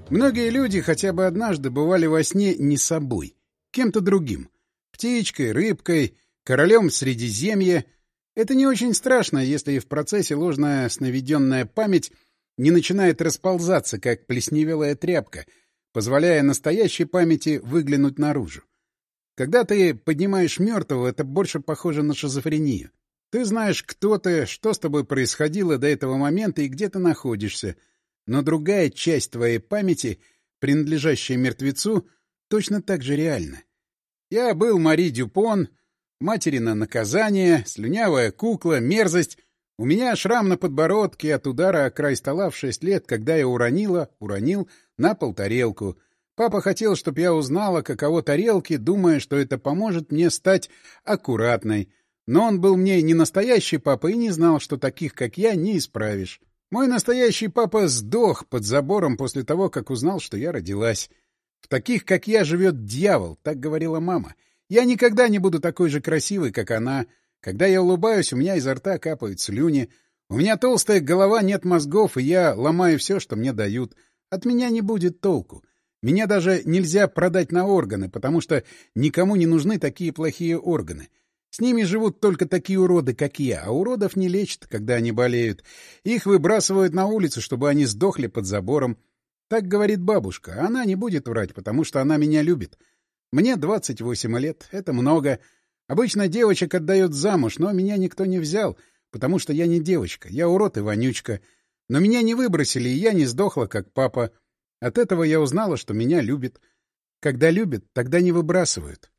Многие люди хотя бы однажды бывали во сне не собой, кем-то другим. Птичкой, рыбкой, королем Средиземья. Это не очень страшно, если в процессе ложная сновиденная память не начинает расползаться, как плесневелая тряпка, позволяя настоящей памяти выглянуть наружу. Когда ты поднимаешь мертвого, это больше похоже на шизофрению. Ты знаешь, кто ты, что с тобой происходило до этого момента и где ты находишься, но другая часть твоей памяти, принадлежащая мертвецу, точно так же реальна. Я был Мари Дюпон, материно наказание, слюнявая кукла, мерзость. У меня шрам на подбородке от удара о край стола в 6 лет, когда я уронил на пол тарелку. Папа хотел, чтобы я узнала, каково тарелки, думая, что это поможет мне стать аккуратной. Но он был мне не настоящий папа и не знал, что таких, как я, не исправишь. Мой настоящий папа сдох под забором после того, как узнал, что я родилась. В таких, как я, живет дьявол, так говорила мама. Я никогда не буду такой же красивой, как она. Когда я улыбаюсь, у меня изо рта капают слюни. У меня толстая голова, нет мозгов, и я ломаю все, что мне дают. От меня не будет толку. Меня даже нельзя продать на органы, потому что никому не нужны такие плохие органы. С ними живут только такие уроды, как я, а уродов не лечат, когда они болеют. Их выбрасывают на улицу, чтобы они сдохли под забором. Так говорит бабушка, а она не будет врать, потому что она меня любит. Мне 28 лет, это много. Обычно девочек отдают замуж, но меня никто не взял, потому что я не девочка, я урод и вонючка. Но меня не выбросили, и я не сдохла, как папа. От этого я узнала, что меня любят. Когда любят, тогда не выбрасывают.